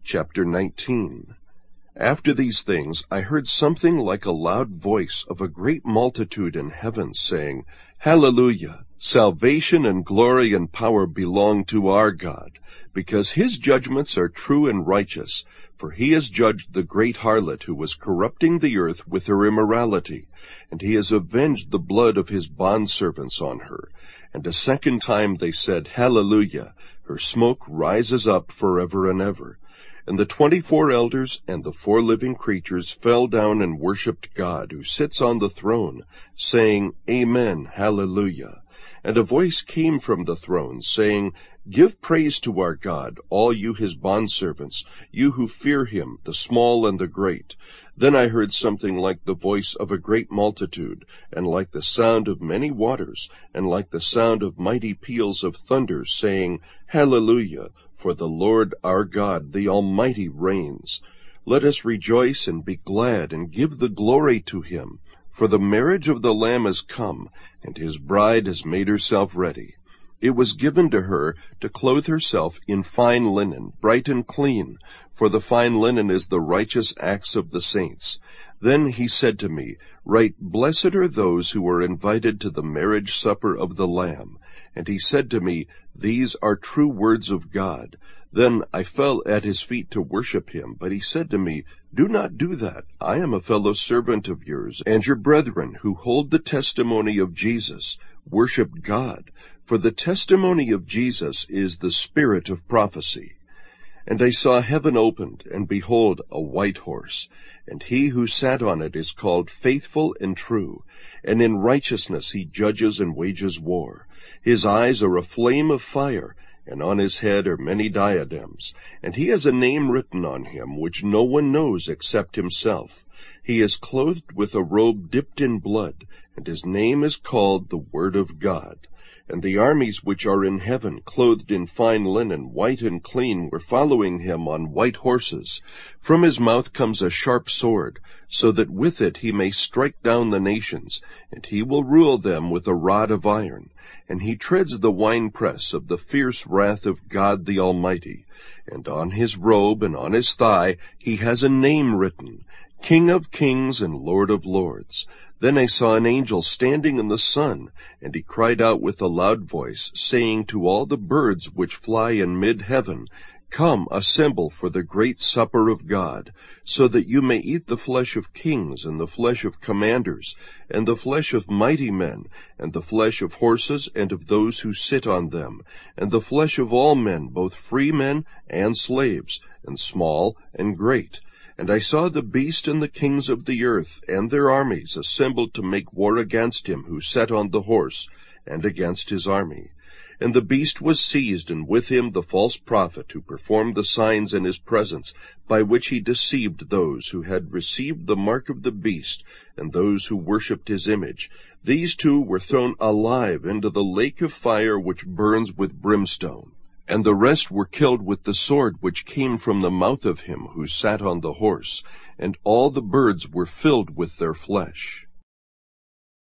Chapter 19. After these things I heard something like a loud voice of a great multitude in heaven, saying, Hallelujah! Salvation and glory and power belong to our God, because his judgments are true and righteous. For he has judged the great harlot who was corrupting the earth with her immorality, and he has avenged the blood of his bondservants on her. And a second time they said, Hallelujah! Her smoke rises up forever and ever. And the 24 elders and the 4 living creatures fell down and worshipped God, who sits on the throne, saying, Amen, Hallelujah. And a voice came from the throne, saying, Give praise to our God, all you his bondservants, you who fear him, the small and the great. Then I heard something like the voice of a great multitude, and like the sound of many waters, and like the sound of mighty peals of thunder, saying, Hallelujah, for the Lord our God, the Almighty, reigns. Let us rejoice and be glad, and give the glory to him. For the marriage of the Lamb is come, and his bride has made herself ready. It was given to her to clothe herself in fine linen, bright and clean, for the fine linen is the righteous acts of the saints. Then he said to me, Write, Blessed are those who are invited to the marriage supper of the Lamb. And he said to me, These are true words of God. Then I fell at his feet to worship him, but he said to me, Do not do that. I am a fellow servant of yours, and your brethren who hold the testimony of Jesus. Worship God, for the testimony of Jesus is the spirit of prophecy. And I saw heaven opened, and behold, a white horse, and he who sat on it is called Faithful and True, and in righteousness he judges and wages war. His eyes are a flame of fire, and on his head are many diadems, and he has a name written on him which no one knows except himself. He is clothed with a robe dipped in blood, and his name is called the Word of God. And the armies which are in heaven, clothed in fine linen, white and clean, were following him on white horses. From his mouth comes a sharp sword, so that with it he may strike down the nations, and he will rule them with a rod of iron. And he treads the winepress of the fierce wrath of God the Almighty. And on his robe and on his thigh he has a name written, King of Kings and Lord of Lords. Then I saw an angel standing in the sun, and he cried out with a loud voice, saying to all the birds which fly in mid-heaven, Come, assemble for the great supper of God, so that you may eat the flesh of kings, and the flesh of commanders, and the flesh of mighty men, and the flesh of horses and of those who sit on them, and the flesh of all men, both free men and slaves, and small and great. And I saw the beast and the kings of the earth and their armies assembled to make war against him who sat on the horse, and against his army. And the beast was seized, and with him the false prophet who performed the signs in his presence, by which he deceived those who had received the mark of the beast, and those who worshipped his image. These 2 were thrown alive into the lake of fire which burns with brimstone. And the rest were killed with the sword which came from the mouth of him who sat on the horse, and all the birds were filled with their flesh.